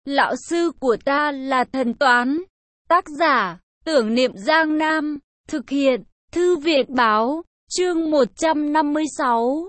Lão sư của ta là thần toán. Tác giả, Tưởng Niệm Giang Nam. Thực hiện, Thư viện Báo. Chương 156.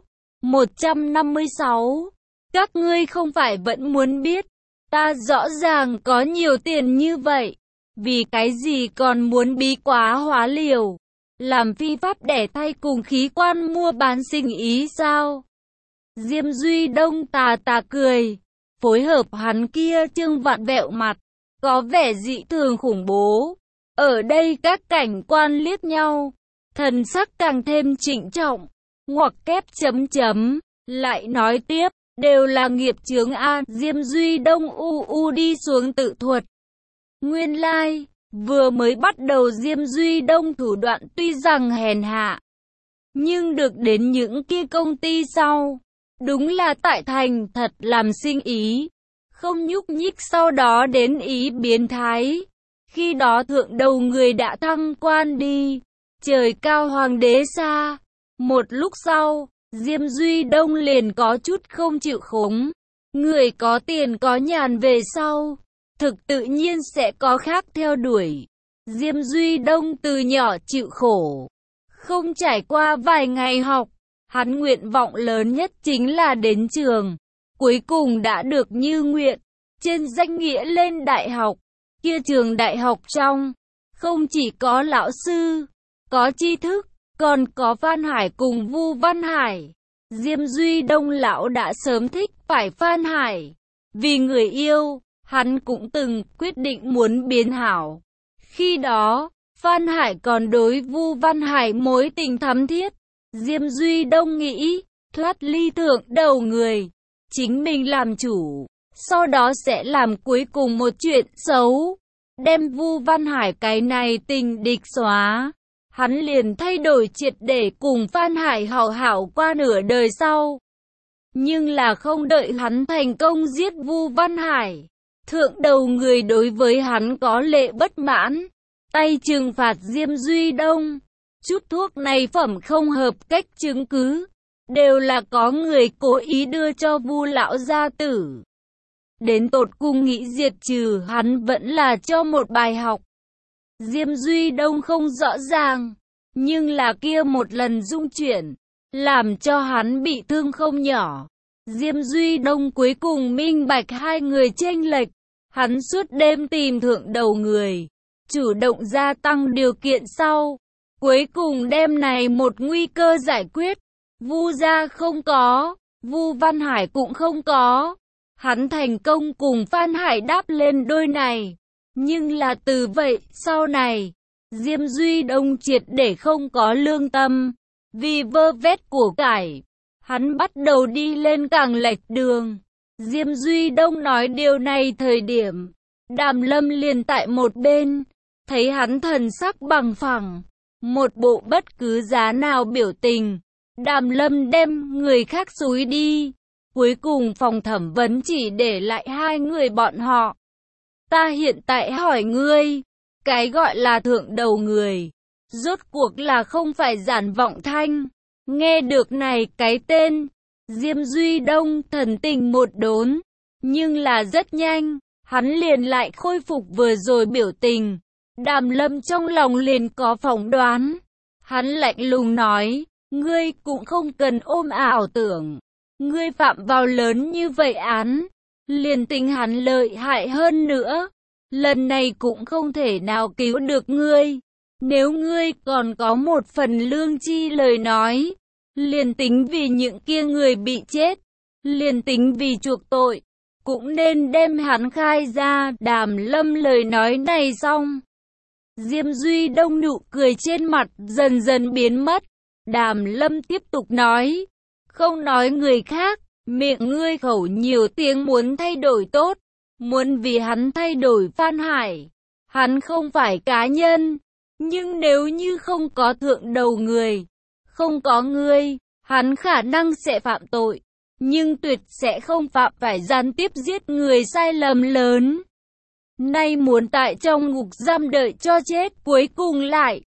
156. Các ngươi không phải vẫn muốn biết, ta rõ ràng có nhiều tiền như vậy, vì cái gì còn muốn bí quá hóa liều, làm phi pháp đẻ thay cùng khí quan mua bán sinh ý sao? Diêm Duy Đông tà tà cười, phối hợp hắn kia trương vặn vẹo mặt, có vẻ dị thường khủng bố. Ở đây các cảnh quan liếc nhau, thần sắc càng thêm trịnh trọng, ngoặc kép chấm chấm, lại nói tiếp, đều là nghiệp chướng a. Diêm Duy Đông đi xuống tự thuật. Nguyên lai, vừa mới bắt đầu Diêm Duy Đông thủ đoạn tuy rằng hèn hạ, nhưng được đến những kia công ty sau, đúng là tại thành thật làm sinh ý, không nhúc nhích, sau đó đến ý biến thái. Khi đó thượng đầu người đã thăng quan đi, trời cao hoàng đế xa. Một lúc sau, Diêm Duy Đông liền có chút không chịu khống. Người có tiền có nhàn về sau, thực tự nhiên sẽ có khác theo đuổi. Diêm Duy Đông từ nhỏ chịu khổ, không trải qua vài ngày học, hắn nguyện vọng lớn nhất chính là đến trường. Cuối cùng đã được như nguyện, trên danh nghĩa lên đại học. Kia trường đại học trong, không chỉ có lão sư, có tri thức, còn có Phan Hải cùng Vu Văn Hải. Diêm Duy Đông lão đã sớm thích phải Phan Hải. Vì người yêu, hắn cũng từng quyết định muốn biến hảo. Khi đó, Phan Hải còn đối Vu Văn Hải mối tình thắm thiết. Diêm Duy Đông nghĩ, thoát ly thượng đầu người, chính mình làm chủ, sau đó sẽ làm cuối cùng một chuyện xấu, đem Vu Văn Hải cái này tình địch xóa. Hắn liền thay đổi triệt để cùng Phan Hải hảo hảo qua nửa đời sau. Nhưng là không đợi hắn thành công giết Vu Văn Hải, thượng đầu người đối với hắn có lệ bất mãn, tay trừng phạt Diêm Duy Đông. Chút thuốc này phẩm không hợp cách chứng cứ, đều là có người cố ý đưa cho Vu lão gia tử. Đến tột cùng nghĩ diệt trừ hắn vẫn là cho một bài học. Diêm Duy Đông không rõ ràng, nhưng là kia một lần dung chuyển, làm cho hắn bị thương không nhỏ. Diêm Duy Đông cuối cùng minh bạch hai người chênh lệch, hắn suốt đêm tìm thượng đầu người, chủ động gia tăng điều kiện sau, cuối cùng đêm này một nguy cơ giải quyết. Vu gia không có, Vu Văn Hải cũng không có. Hắn thành công cùng Phan Hải đáp lên đôi này. Nhưng là từ vậy, sau này, Diêm Duy Đông triệt để không có lương tâm. Vì vơ vét của cải, hắn bắt đầu đi lên càng lệch đường. Diêm Duy Đông nói điều này thời điểm, Đàm Lâm liền tại một bên, thấy hắn thần sắc bằng phẳng, một bộ bất cứ giá nào biểu tình. Đàm Lâm đem người khác xúi đi. Cuối cùng phòng thẩm vấn chỉ để lại hai người bọn họ. Ta hiện tại hỏi ngươi, cái gọi là thượng đầu người, rốt cuộc là không phải Giản Vọng Thanh. Nghe được này cái tên, Diêm Duy Đông thần tình một đốn, nhưng là rất nhanh, hắn liền lại khôi phục vừa rồi biểu tình. Đàm Lâm trong lòng liền có phỏng đoán. Hắn lạnh lùng nói, ngươi cũng không cần ôm ảo tưởng. Ngươi phạm vào lớn như vậy án, liền tính hắn lợi hại hơn nữa, lần này cũng không thể nào cứu được ngươi. Nếu ngươi còn có một phần lương chi lời nói, liền tính vì những kia người bị chết, liền tính vì chuộc tội, cũng nên đem hắn khai ra. Đàm Lâm lời nói này xong, Diêm Duy Đông nụ cười trên mặt dần dần biến mất. Đàm Lâm tiếp tục nói, không nói người khác, miệng ngươi khẩu nhiều tiếng muốn thay đổi tốt, muốn vì hắn thay đổi Phan Hải. Hắn không phải cá nhân, nhưng nếu như không có thượng đầu người, không có ngươi, hắn khả năng sẽ phạm tội, nhưng tuyệt sẽ không phạm phải gián tiếp giết người sai lầm lớn. Nay muốn tại trong ngục giam đợi cho chết, cuối cùng lại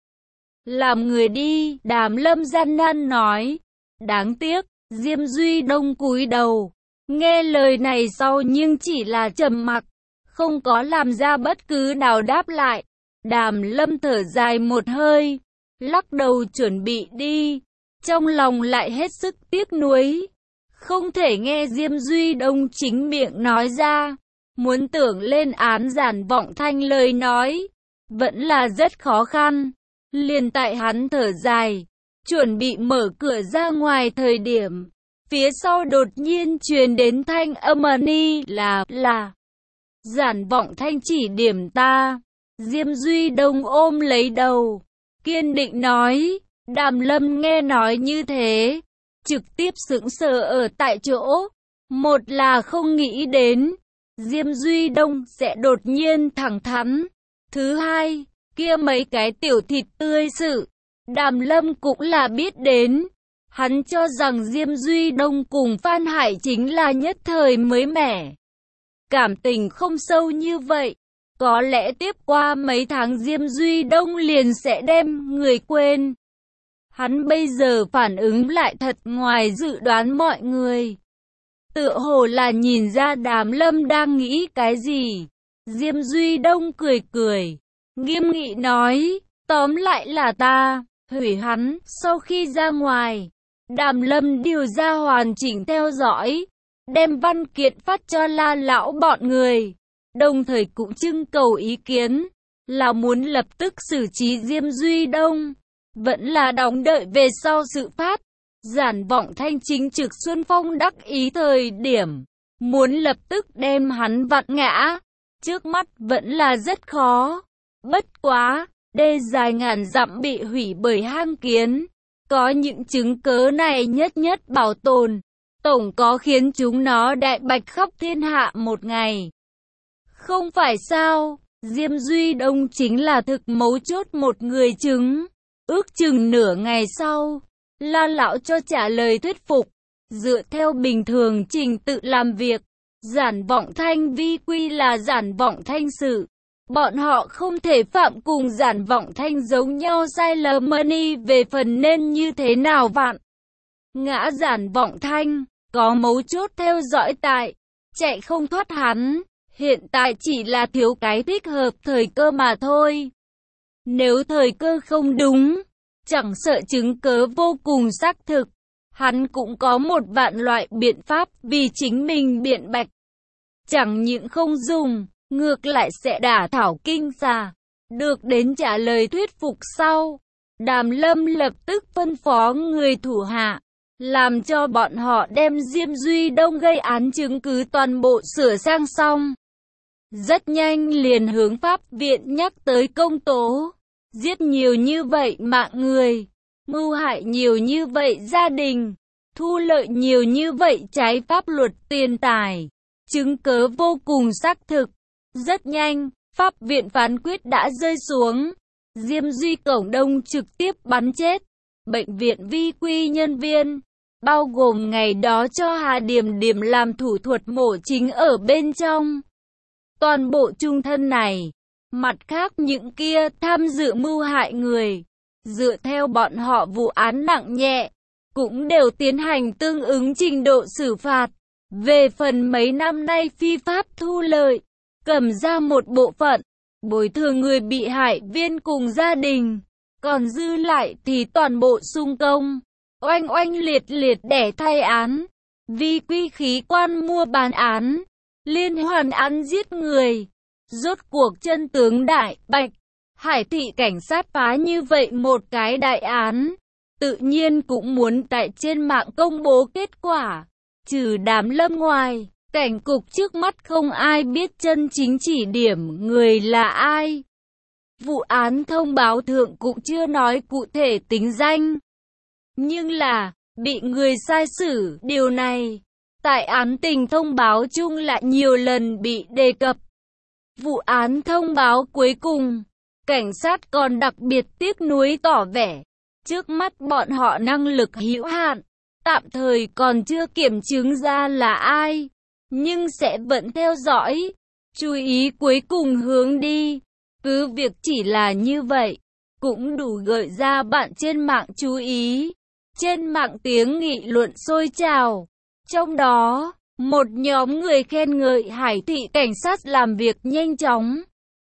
làm người đi. Đàm Lâm gian nan nói. Đáng tiếc, Diêm Duy Đông cúi đầu, nghe lời này sau nhưng chỉ là trầm mặc. không có làm ra bất cứ nào đáp lại. Đàm Lâm thở dài một hơi, lắc đầu chuẩn bị đi, trong lòng lại hết sức tiếc nuối. Không thể nghe Diêm Duy Đông chính miệng nói ra, muốn tưởng lên án Giản Vọng Thanh lời nói, vẫn là rất khó khăn. Liền tại hắn thở dài, chuẩn bị mở cửa ra ngoài thời điểm, phía sau đột nhiên truyền đến thanh âm ni là Giản Vọng Thanh chỉ điểm ta. Diêm Duy Đông ôm lấy đầu, kiên định nói. Đàm Lâm nghe nói như thế, trực tiếp sững sờ ở tại chỗ. Một là không nghĩ đến Diêm Duy Đông sẽ đột nhiên thẳng thắn. Thứ hai, kia mấy cái tiểu thịt tươi sự, Đàm Lâm cũng là biết đến. Hắn cho rằng Diêm Duy Đông cùng Phan Hải chính là nhất thời mới mẻ, cảm tình không sâu như vậy. Có lẽ tiếp qua mấy tháng Diêm Duy Đông liền sẽ đem người quên. Hắn bây giờ phản ứng lại thật ngoài dự đoán mọi người. Tựa hồ là nhìn ra Đàm Lâm đang nghĩ cái gì. Diêm Duy Đông cười cười, nghiêm nghị nói, tóm lại là ta hủy hắn. Sau khi ra ngoài, Đàm Lâm điều ra hoàn chỉnh theo dõi, đem văn kiện phát cho La lão bọn người, đồng thời cũng trưng cầu ý kiến, là muốn lập tức xử trí Diêm Duy Đông, vẫn là đóng đợi về sau sự phát. Giản Vọng Thanh chính trực Xuân Phong đắc ý thời điểm, muốn lập tức đem hắn vặn ngã, trước mắt vẫn là rất khó. Bất quá, đê dài ngàn dặm bị hủy bởi hang kiến, có những chứng cớ này nhất nhất bảo tồn, tổng có khiến chúng nó đại bạch khắp thiên hạ một ngày. Không phải sao, Diêm Duy Đông chính là thực mấu chốt một người chứng. Ước chừng nửa ngày sau, La lão cho trả lời thuyết phục, dựa theo bình thường trình tự làm việc. Giản Vọng Thanh vi quy là Giản Vọng Thanh sự, bọn họ không thể phạm cùng Giản Vọng Thanh giống nhau sai lầm về phần nên như thế nào vặn ngã Giản Vọng Thanh, có mấu chốt theo dõi tại, chạy không thoát hắn, hiện tại chỉ là thiếu cái thích hợp thời cơ mà thôi. Nếu thời cơ không đúng, chẳng sợ chứng cớ vô cùng xác thực, hắn cũng có một vạn loại biện pháp vì chính mình biện bạch. Chẳng những không dùng, ngược lại sẽ đả thảo kinh xà. Được đến trả lời thuyết phục sau, Đàm Lâm lập tức phân phó người thủ hạ, làm cho bọn họ đem Diêm Duy Đông gây án chứng cứ toàn bộ sửa sang xong. Rất nhanh liền hướng pháp viện nhắc tới công tố. Giết nhiều như vậy mạng người, mưu hại nhiều như vậy gia đình, thu lợi nhiều như vậy trái pháp luật tiền tài, chứng cớ vô cùng xác thực. Rất nhanh, pháp viện phán quyết đã rơi xuống. Diêm Duy Cổng Đông trực tiếp bắn chết bệnh viện vi quy nhân viên, bao gồm ngày đó cho Hà Điểm Điểm làm thủ thuật mổ chính ở bên trong. Toàn bộ trung thân này. Mặt khác những kia tham dự mưu hại người, dựa theo bọn họ vụ án nặng nhẹ, cũng đều tiến hành tương ứng trình độ xử phạt. Về phần mấy năm nay phi pháp thu lợi, cầm ra một bộ phận, bồi thường người bị hại viên cùng gia đình, còn dư lại thì toàn bộ sung công, oanh oanh liệt liệt để thay án, vi quy khí quan mua bán án, liên hoàn án giết người. Rốt cuộc chân tướng đại bạch, Hải thị cảnh sát phá như vậy một cái đại án, tự nhiên cũng muốn tại trên mạng công bố kết quả. Trừ Đàm Lâm ngoài, cảnh cục trước mắt không ai biết chân chính chỉ điểm người là ai. Vụ án thông báo thượng cũng chưa nói cụ thể tính danh, nhưng là bị người sai xử, điều này tại án tình thông báo chung lại nhiều lần bị đề cập. Vụ án thông báo cuối cùng, cảnh sát còn đặc biệt tiếc nuối tỏ vẻ, trước mắt bọn họ năng lực hữu hạn, tạm thời còn chưa kiểm chứng ra là ai, nhưng sẽ vẫn theo dõi, chú ý cuối cùng hướng đi. Cứ việc chỉ là như vậy, cũng đủ gợi ra bạn trên mạng chú ý. Trên mạng tiếng nghị luận sôi trào, trong đó Một nhóm người khen ngợi Hải thị cảnh sát làm việc nhanh chóng,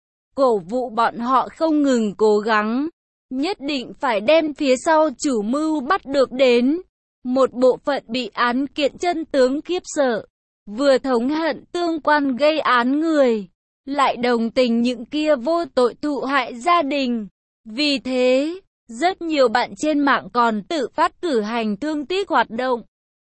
cổ vũ bọn họ không ngừng cố gắng, nhất định phải đem phía sau chủ mưu bắt được đến. Một bộ phận bị án kiện chân tướng khiếp sợ, vừa thống hận tương quan gây án người, lại đồng tình những kia vô tội thụ hại gia đình. Vì thế, rất nhiều bạn trên mạng còn tự phát cử hành thương tiếc hoạt động,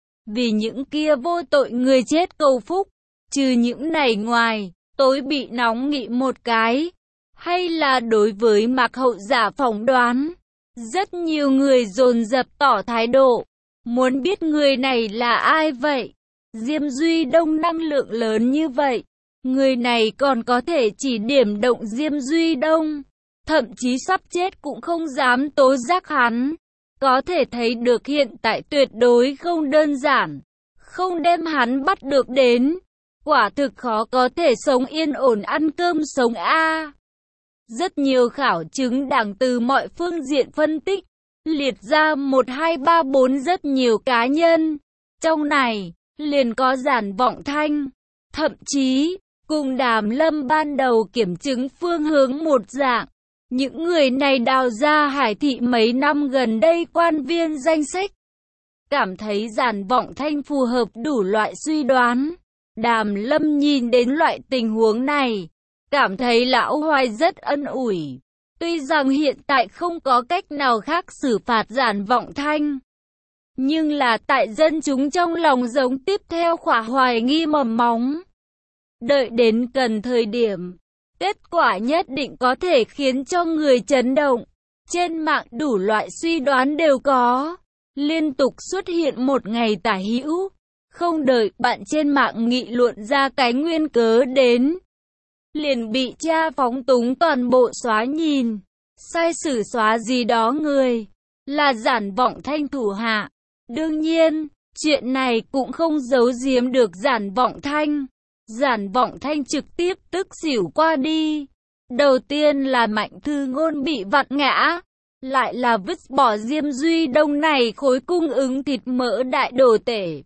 vì những kia vô tội người chết cầu phúc. Trừ những này ngoài, tối bị nóng nghị một cái, hay là đối với Mạc Hậu giả phỏng đoán, rất nhiều người dồn dập tỏ thái độ, muốn biết người này là ai vậy? Diêm Duy Đông năng lượng lớn như vậy, người này còn có thể chỉ điểm động Diêm Duy Đông, thậm chí sắp chết cũng không dám tố giác hắn. Có thể thấy được hiện tại tuyệt đối không đơn giản, không đem hắn bắt được đến, quả thực khó có thể sống yên ổn ăn cơm sống a. Rất nhiều khảo chứng đảng từ mọi phương diện phân tích, liệt ra 1, 2, 3, 4 rất nhiều cá nhân. Trong này, liền có Giản Vọng Thanh, thậm chí, cùng Đàm Lâm ban đầu kiểm chứng phương hướng một dạng. Những người này đào ra Hải thị mấy năm gần đây quan viên danh sách. Cảm thấy Giản Vọng Thanh phù hợp đủ loại suy đoán. Đàm Lâm nhìn đến loại tình huống này, cảm thấy lão Hoài rất ân ủi. Tuy rằng hiện tại không có cách nào khác xử phạt Giản Vọng Thanh, nhưng là tại dân chúng trong lòng giống tiếp theo khỏa hoài nghi mầm móng. Đợi đến cần thời điểm, kết quả nhất định có thể khiến cho người chấn động. Trên mạng đủ loại suy đoán đều có, liên tục xuất hiện một ngày tả hữu. Không đợi bạn trên mạng nghị luận ra cái nguyên cớ đến, liền bị cha phóng túng toàn bộ xóa nhìn, sai sử xóa gì đó người, là Giản Vọng Thanh thủ hạ. Đương nhiên, chuyện này cũng không giấu giếm được Giản Vọng Thanh. Giản Vọng Thanh trực tiếp tức xỉu qua đi. Đầu tiên là Mạnh Thư Ngôn bị vặn ngã, lại là vứt bỏ Diêm Duy Đông này khối cung ứng thịt mỡ đại đồ tể.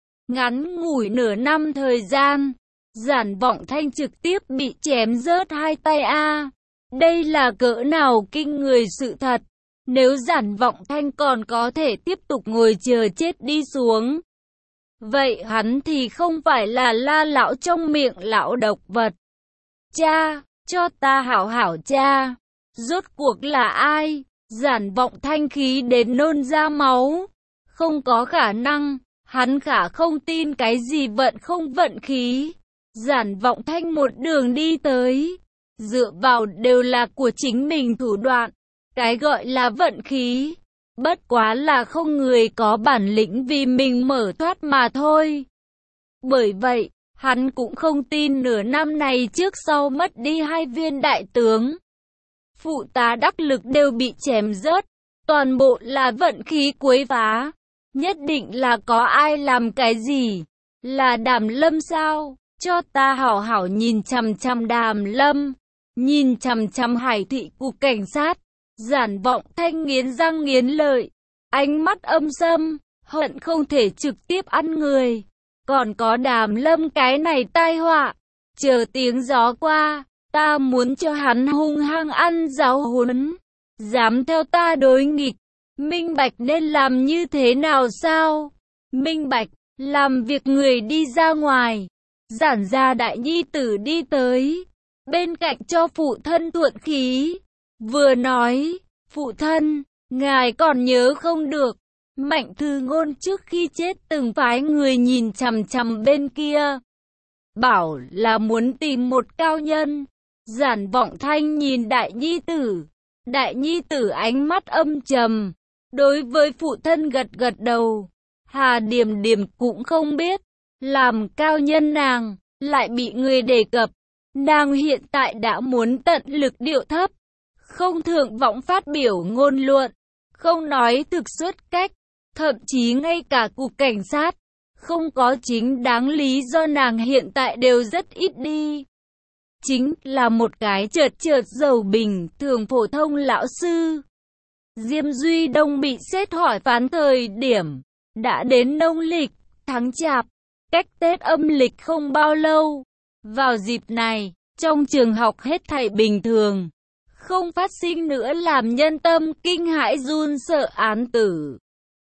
Ngắn ngủi nửa năm thời gian, Giản Vọng Thanh trực tiếp bị chém rớt hai tay a. Đây là cỡ nào kinh người sự thật. Nếu Giản Vọng Thanh còn có thể tiếp tục ngồi chờ chết đi xuống, vậy hắn thì không phải là La lão trong miệng lão độc vật. Cha, cho ta hảo hảo cha, rốt cuộc là ai? Giản Vọng Thanh khí đến nôn ra máu. Không có khả năng, hắn khả không tin cái gì vận không vận khí. Giản Vọng Thanh một đường đi tới, dựa vào đều là của chính mình thủ đoạn. Cái gọi là vận khí, bất quá là không người có bản lĩnh vì mình mở thoát mà thôi. Bởi vậy, hắn cũng không tin nửa năm này trước sau mất đi 2 viên đại tướng, phụ tá đắc lực đều bị chém rớt, toàn bộ là vận khí quấy phá. Nhất định là có ai làm cái gì? Là Đàm Lâm sao? Cho ta hảo hảo nhìn chằm chằm Đàm Lâm, nhìn chằm chằm Hải thị cục cảnh sát. Giản Vọng Thanh nghiến răng nghiến lợi, ánh mắt âm sâm, hận không thể trực tiếp ăn người. Còn có Đàm Lâm cái này tai họa, chờ tiếng gió qua, ta muốn cho hắn hung hăng ăn giáo huấn. Dám theo ta đối nghịch, minh bạch nên làm như thế nào sao? Minh bạch, làm việc người đi ra ngoài. Giản gia đại nhi tử đi tới, bên cạnh cho phụ thân thuận khí. Vừa nói, phụ thân, ngài còn nhớ không được, Mạnh Thư Ngôn trước khi chết từng phái người nhìn chằm chằm bên kia, bảo là muốn tìm một cao nhân. Giản Vọng Thanh nhìn đại nhi tử ánh mắt âm trầm, đối với phụ thân gật gật đầu. Hà Điềm Điềm cũng không biết, làm cao nhân nàng, lại bị người đề cập. Nàng hiện tại đã muốn tận lực điệu thấp, không thượng vọng phát biểu ngôn luận, không nói thực xuất cách, thậm chí ngay cả cục cảnh sát, không có chính đáng lý do nàng hiện tại đều rất ít đi. Chính là một cái chợt giàu bình thường phổ thông lão sư. Diêm Duy Đông bị xét hỏi phán thời điểm, đã đến nông lịch, tháng Chạp. cách Tết âm lịch không bao lâu. Vào dịp này, trong trường học hết thảy bình thường, không phát sinh nữa làm nhân tâm kinh hãi run sợ án tử.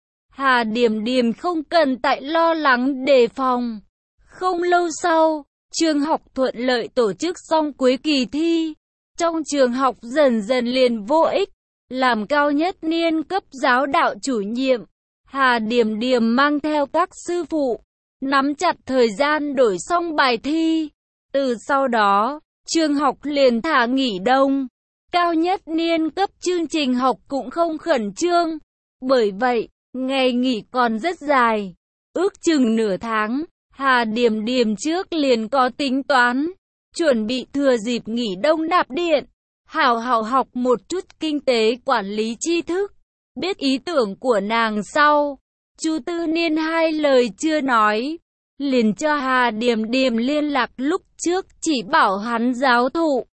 Hà Điềm Điềm không cần tại lo lắng đề phòng. Không lâu sau, trường học thuận lợi tổ chức xong cuối kỳ thi. Trong trường học dần dần liền vô ích. Làm cao nhất niên cấp giáo đạo chủ nhiệm, Hà Điềm Điềm mang theo các sư phụ, nắm chặt thời gian đổi xong bài thi. Từ sau đó, trường học liền thả nghỉ đông. Cao nhất niên cấp chương trình học cũng không khẩn trương. Bởi vậy, ngày nghỉ còn rất dài. Ước chừng nửa tháng, Hà Điềm Điềm trước liền có tính toán. Chuẩn bị thừa dịp nghỉ đông nạp điện. Hảo hảo học một chút kinh tế quản lý tri thức. Biết ý tưởng của nàng sau, Chu Tư Niên hai lời chưa nói, liền cho Hà Điềm Điềm liên lạc lúc trước chỉ bảo hắn giáo thụ.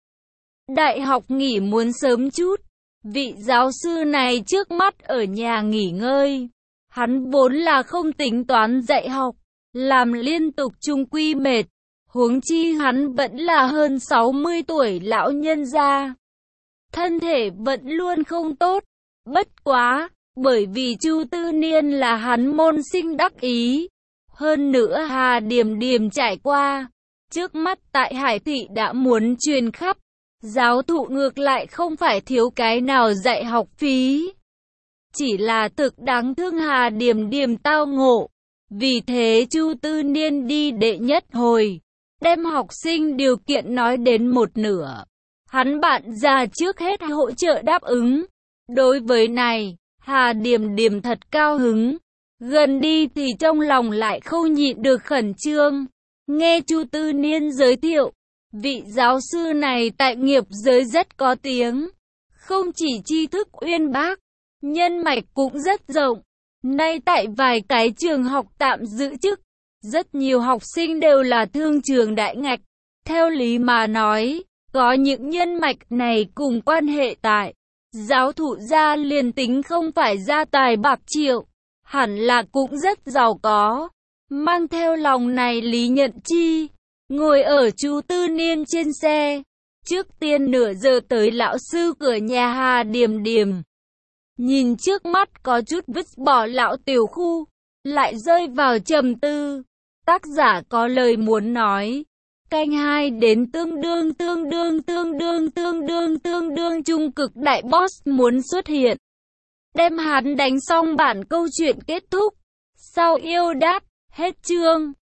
Đại học nghỉ muốn sớm chút, vị giáo sư này trước mắt ở nhà nghỉ ngơi. Hắn vốn là không tính toán dạy học, làm liên tục chung quy mệt. Huống chi hắn vẫn là hơn 60 tuổi lão nhân gia. Thân thể vẫn luôn không tốt. Bất quá, bởi vì Chu Tư Niên là hắn môn sinh đắc ý. Hơn nữa Hà Điềm Điềm trải qua. Trước mắt tại Hải Thị đã muốn truyền khắp. Giáo thụ ngược lại không phải thiếu cái nào dạy học phí. Chỉ là thực đáng thương Hà Điềm Điềm tao ngộ. Vì thế Chu Tư Niên đi đệ nhất hồi, đem học sinh điều kiện nói đến một nửa. Hắn bạn già trước hết hỗ trợ đáp ứng. Đối với này, Hà Điềm Điềm thật cao hứng. Gần đi thì trong lòng lại không nhịn được khẩn trương. Nghe Chu Tư Niên giới thiệu, vị giáo sư này tại nghiệp giới rất có tiếng. Không chỉ tri thức uyên bác, nhân mạch cũng rất rộng. Nay tại vài cái trường học tạm giữ chức, rất nhiều học sinh đều là thương trường đại ngạch. Theo lý mà nói, có những nhân mạch này cùng quan hệ tại giáo thụ gia liền tính không phải gia tài bạc triệu, hẳn là cũng rất giàu có. Mang theo lòng này Lý Nhận Chi, ngồi ở Chu Tư Niên trên xe. Trước tiên nửa giờ tới lão sư cửa nhà Hà Điềm Điềm. Nhìn trước mắt có chút vứt bỏ lão tiểu khu, lại rơi vào trầm tư. Tác giả có lời muốn nói. Canh 2 đến tương đương trung cực đại boss muốn xuất hiện. Đem hắn đánh xong bản câu chuyện kết thúc. Sau yêu đát, hết chương.